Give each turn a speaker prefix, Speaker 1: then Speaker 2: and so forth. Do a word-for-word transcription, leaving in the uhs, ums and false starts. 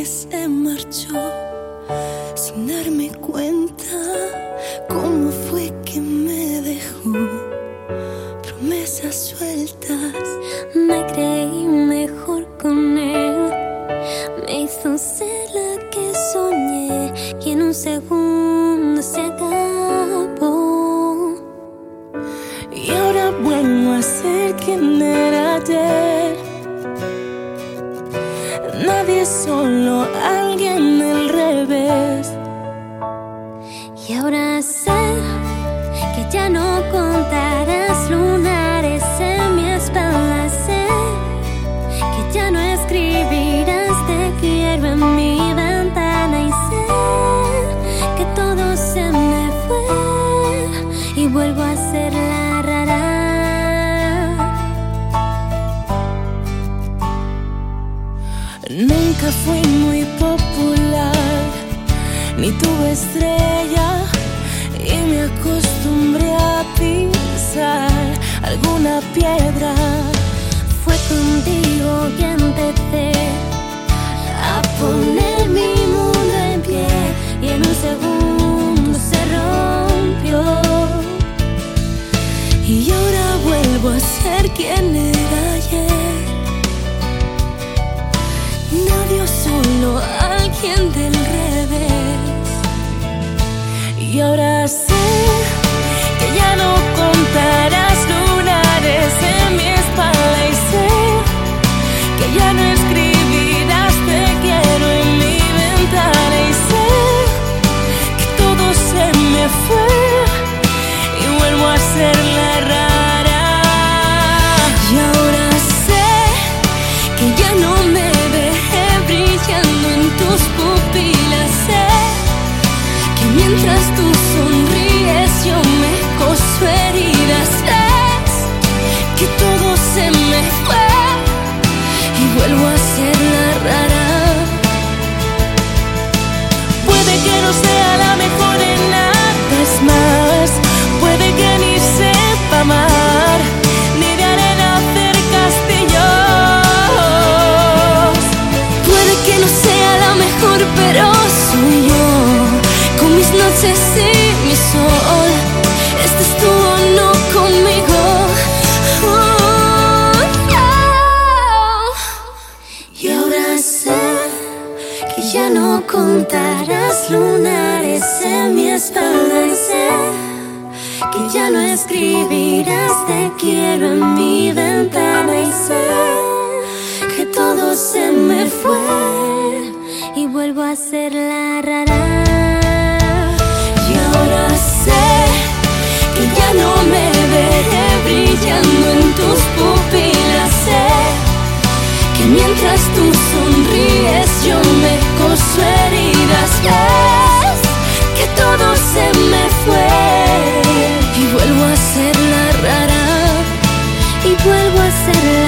Speaker 1: se marchó sin darme cuenta. ¿Cómo fue que me dejó? Promesas sueltas.
Speaker 2: Me creí mejor con él, me hizo ser la que soñé y en un segundo se acabó.
Speaker 1: Y ahora vuelvo a ser quien era ayer. Nadie, solo alguien del revés.
Speaker 2: Y ahora sé que ya no contarás lunares en mi espalda. Sé que ya no escribirás te quiero en mi ventana. Y sé que todo se me fue y vuelvo a ser la rara.
Speaker 1: Nunca fui muy popular, ni tuve estrella, y me acostumbré a pisar alguna piedra.
Speaker 2: Fue contigo que empecé a poner mi mundo en pie y en un segundo se rompió.
Speaker 1: Y ahora vuelvo a ser quien era ayer. Nadie, solo alguien del revés. Y ahora sé que ya no contarás lunares en mi espalda. Y sé que ya no escribirás te quiero en mi ventana. Y sé que todo se me fue y vuelvo a ser la rara. Y ahora sé que ya no me dejé brillando en tus pupilas. Sé que mientras tú sonríes yo me coso heridas. Es que todo se me fue y vuelvo a ser la rara. Puede que no sea la mejor en nada, es más, puede que ni sepa amar, ni de arena hacer castillos. Puede que no sea la mejor, pero soy yo, con mis noches y mi sol. Estés tú o no conmigo. Oh, oh. Y ahora sé que ya no contarás lunares en mi espalda. Y sé que ya no escribirás te quiero en mi ventana. Y sé que todo se me fue
Speaker 2: Y vuelvo a ser la rara.
Speaker 1: Y ahora sé que ya no me veré brillando en tus pupilas. Sé que mientras tú sonríes yo me coso heridas. Es que todo se me fue y vuelvo a ser la rara.
Speaker 2: Y vuelvo a ser la